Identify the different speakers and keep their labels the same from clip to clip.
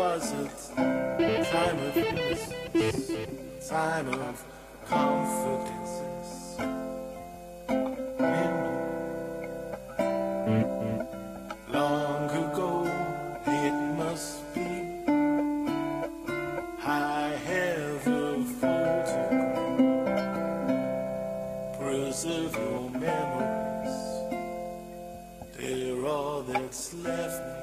Speaker 1: was a time of innocence, time of confidences in me. Long ago it must be. I have a photograph. Preserve your memories. They're all that's left me.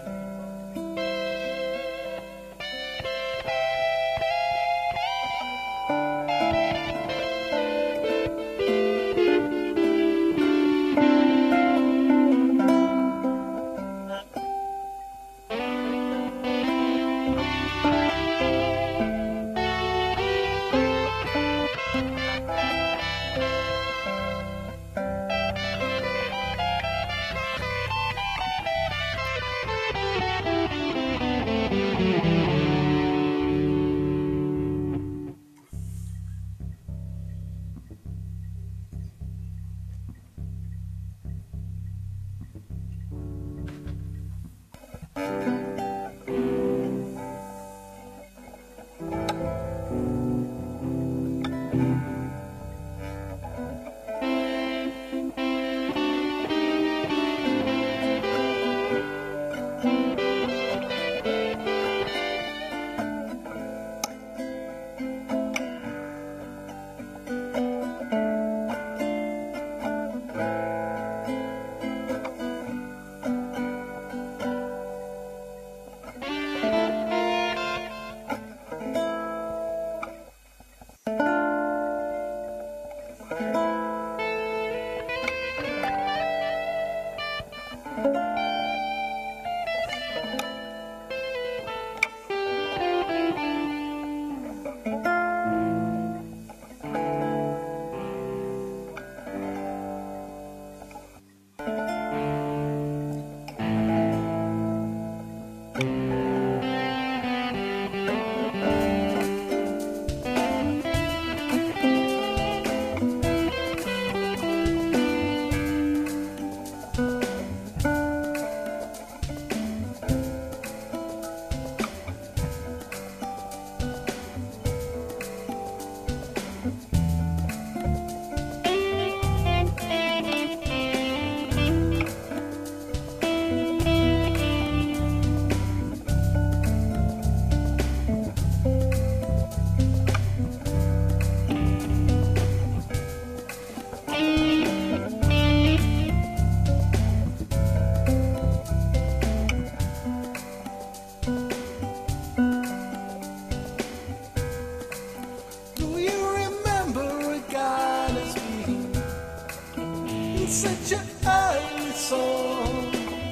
Speaker 1: Such a early song,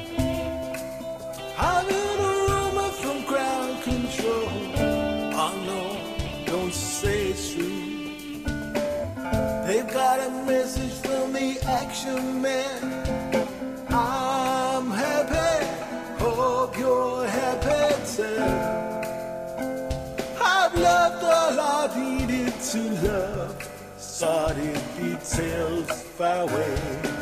Speaker 1: having a rumor from ground control. Oh no, don't say it's true. They've got a message from the action man. I'm happy, hope you're happy too. I've loved all I needed to love. Started details far away.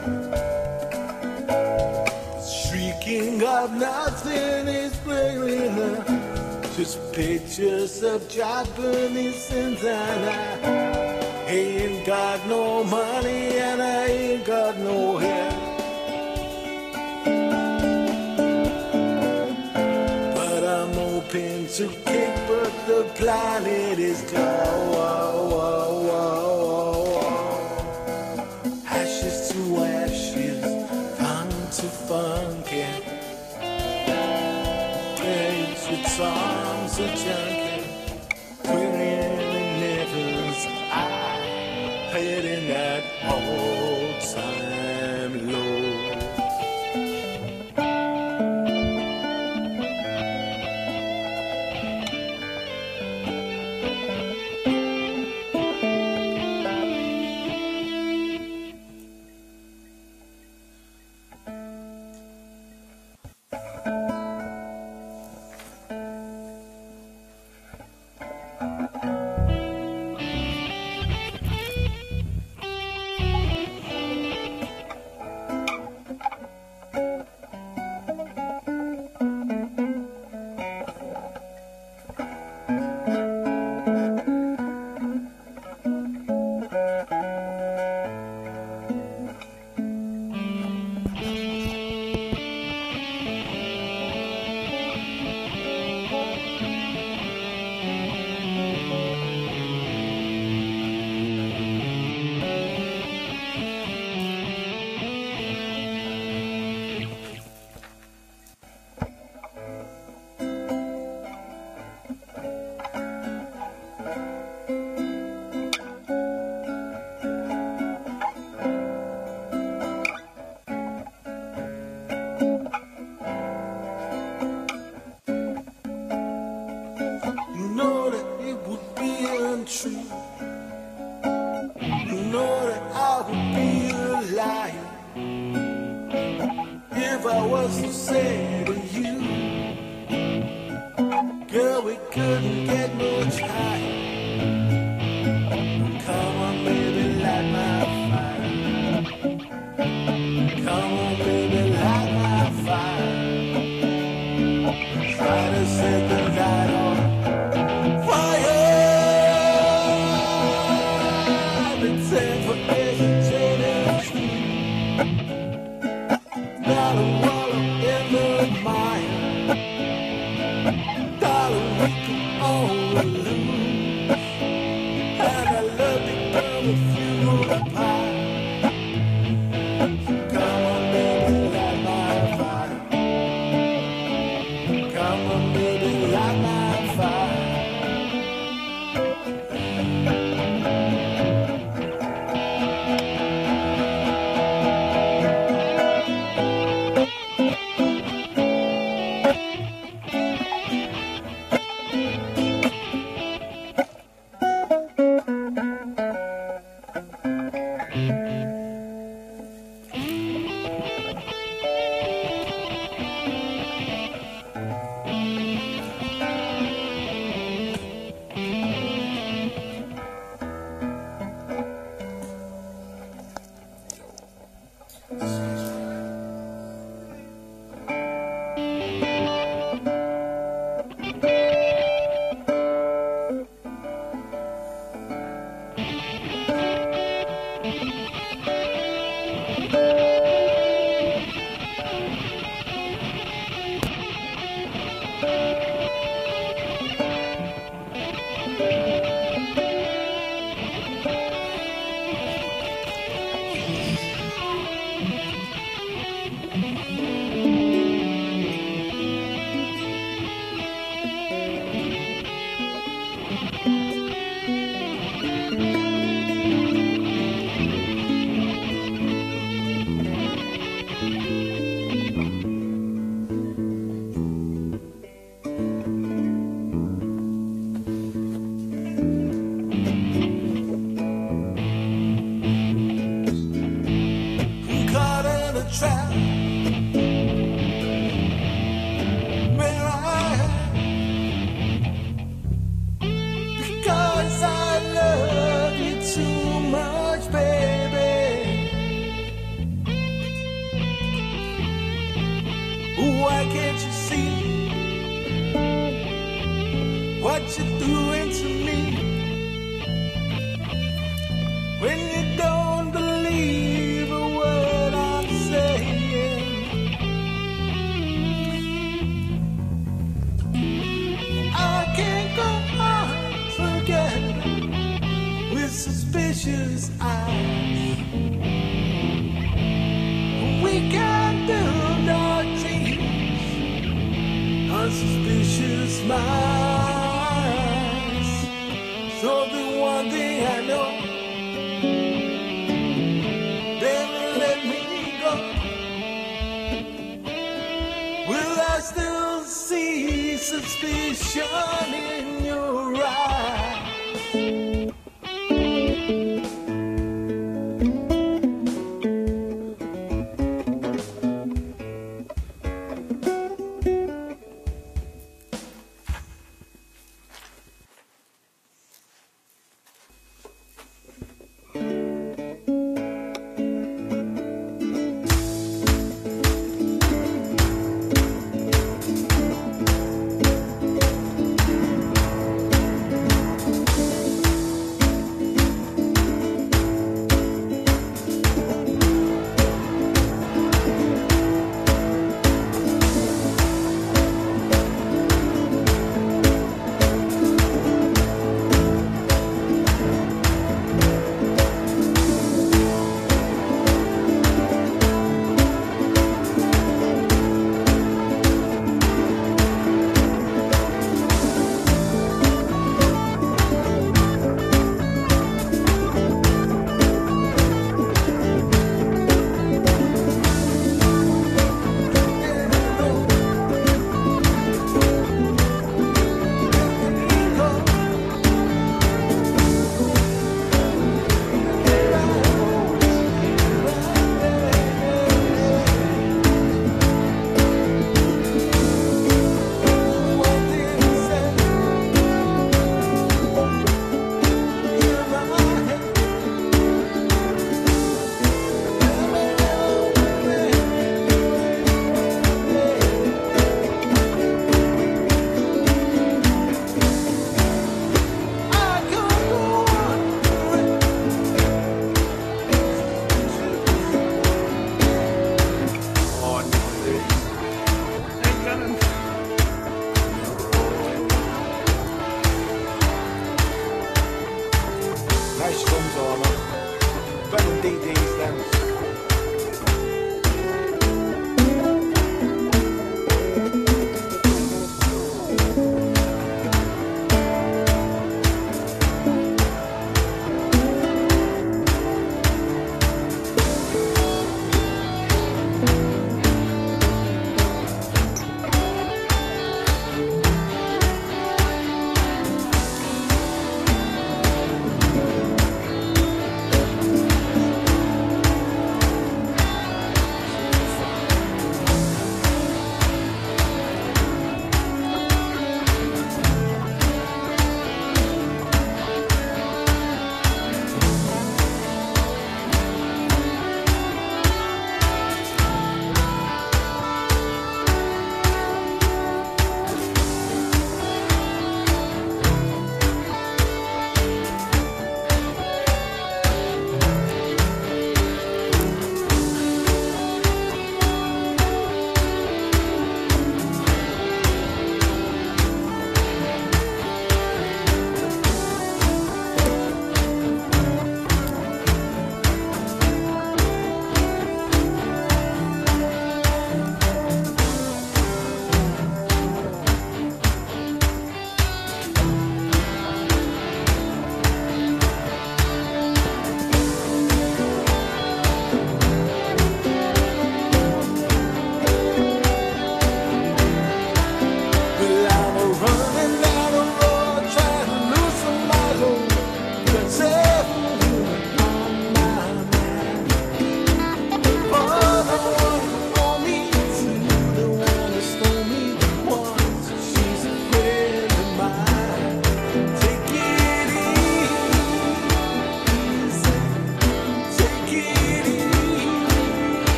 Speaker 1: Shrieking of nothing is plain enough. Just pictures of Japanese and I ain't got no money and I ain't got no hair. But I'm open to kick, but the planet is gone. Ashes to ashes, fun to funky. Praise its arms a junkie. We're in the heavens, I head in that old time low. I was to say to you, girl, we couldn't get much higher. Come on, baby, light my fire. Come on, baby, light my fire. Try to set the night on fire. Pretend for hesitating street. Not a wall in the mire. Darling, we can only lose. And I love to come with you apart. Come on, baby, light my fire. Come on, baby, light my fire. Why can't you see what you're doing to me? When you don't believe a word I'm saying, I can't go on together with suspicious eyes. We can't do no unsuspicious minds. So the one thing I know, they will let me go. Will I still see suspicion in your eyes?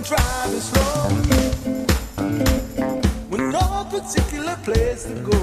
Speaker 1: driving slow with no particular place to go.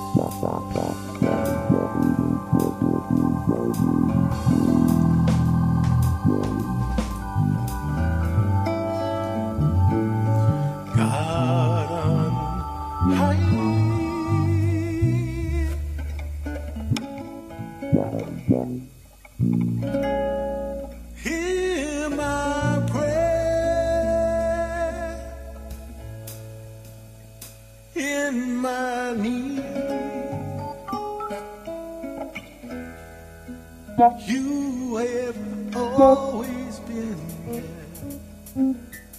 Speaker 1: Hear my prayer in my need. You have always been there.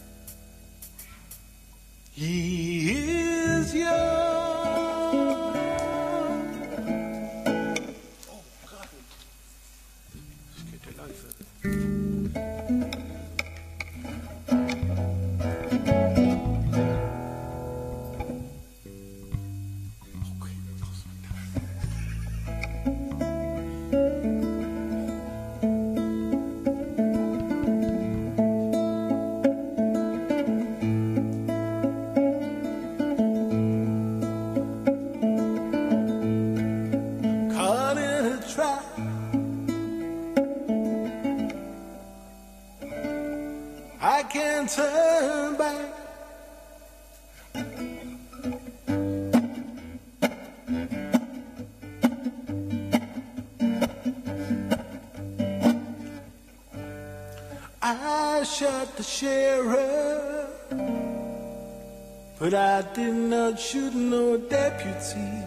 Speaker 1: He is young. Oh God! Let's get the lights up. Caught in a trap, I can't turn back. I shot the sheriff, but I did not shoot no deputy.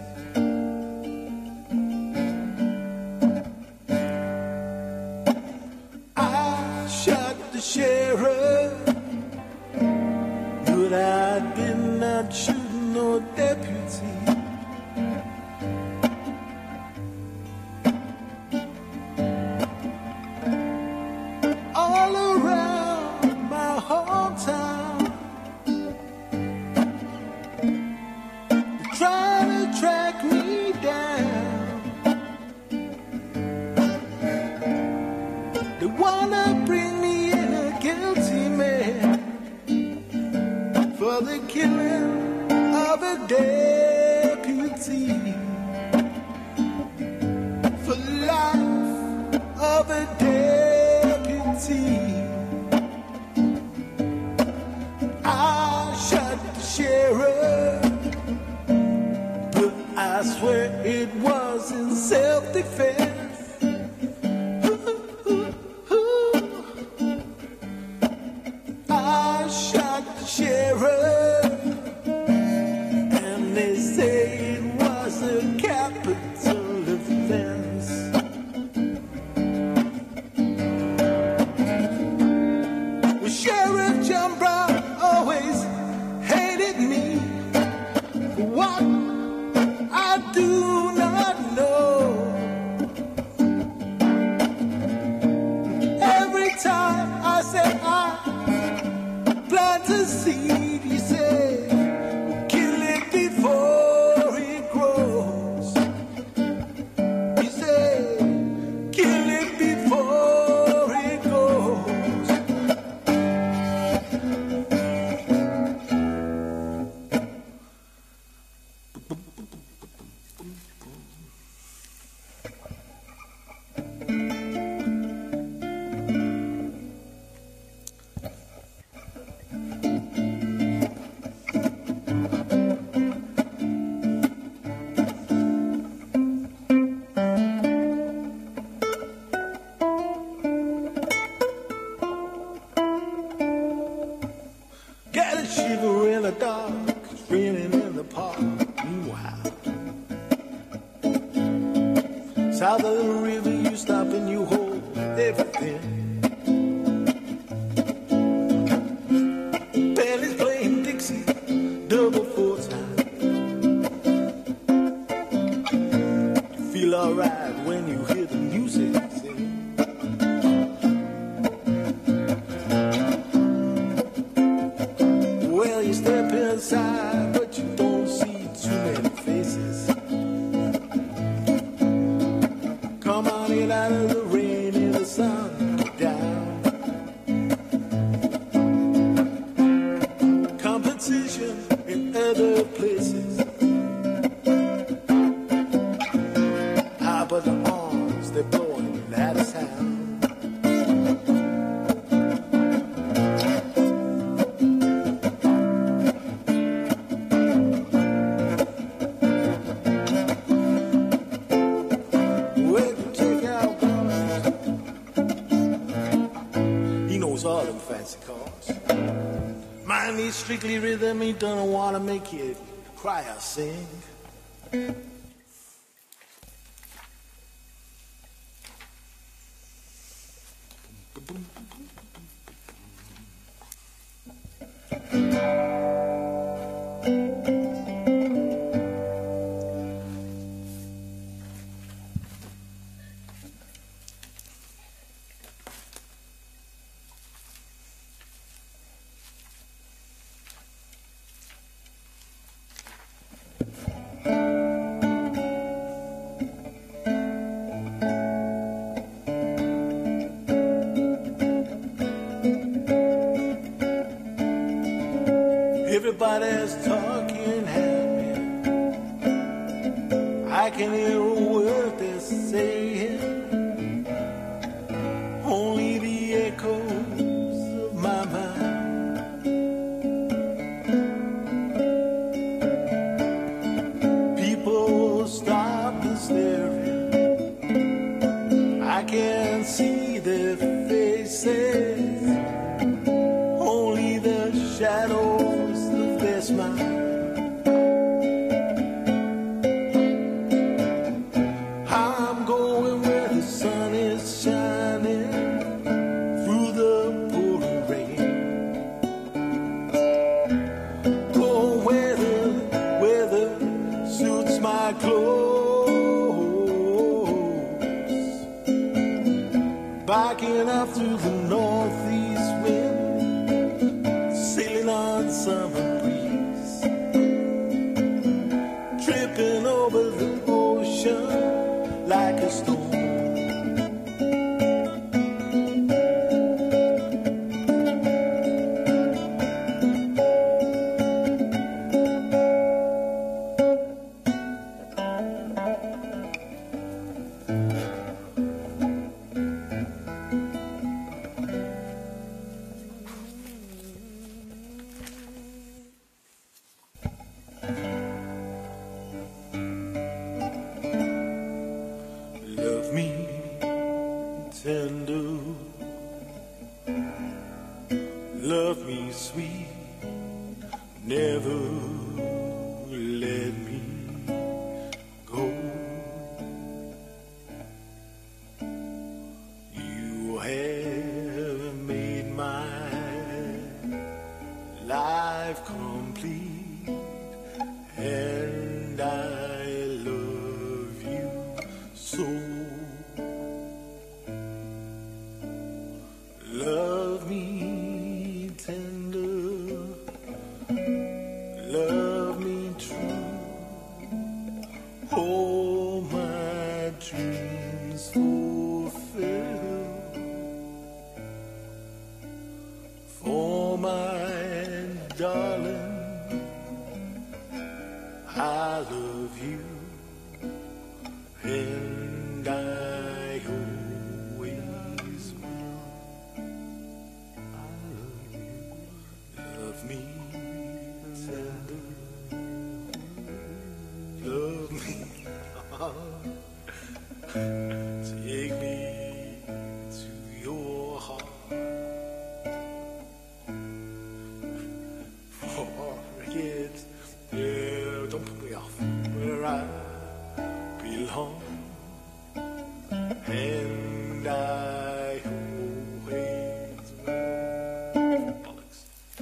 Speaker 1: I shot the sheriff, but I did not shoot no deputy. All around my hometown, they're trying to track me down. They wanna bring me in a guilty man for the killing of a deputy, for life of a deputy. I shot the sheriff, but I swear it was in self-defense. I shot the sheriff, and they say it was a capital offense. Well, Sheriff John Brown always hated me for what I do not know. Every time I say I plant a seed, he said, kill it before it grows. He said, kill it before it goes. Got a shiver in the dark, it's raining in the park. Meanwhile, south of the river, you stop and you hold everything. Bandits playing Dixie, double four time. You feel alright when you hear the music sing. Well, you step inside, but you don't see too many faces. Come on in out of the rain and the sun down. Competition in other places. need strictly rhythm, he don't wanna make you cry or sing. Everybody's talking happy. I can hear a word they're saying. Only the echoes of my mind. People stop and staring. I can see their faces. Only the shadows of their smile. I'm going where the sun is shining through the pouring rain. Go where the weather suits my clothes. Backing up through the northeast wind, sailing on summer breeze, tripping over the ocean like a stone. Love me tender, love me sweet, never let me go. You have made my life complete, and I love you so. Love me tender, love me true, all my dreams fulfill. For my darling, I love you, and I always will. Love me tender, love me hard, take me to your heart. Forget, yeah, don't put me off where I belong, and I always will. Bollocks.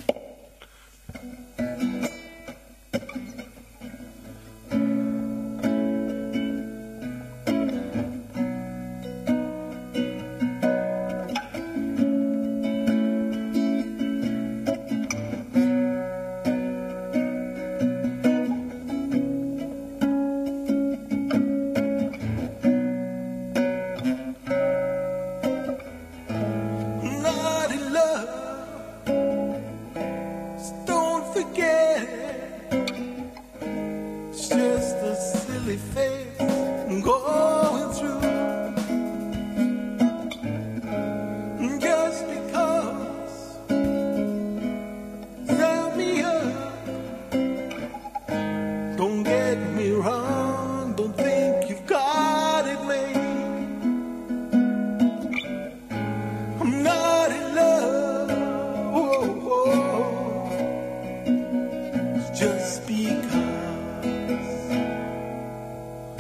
Speaker 1: Naughty love, don't forget it. It's just a silly face.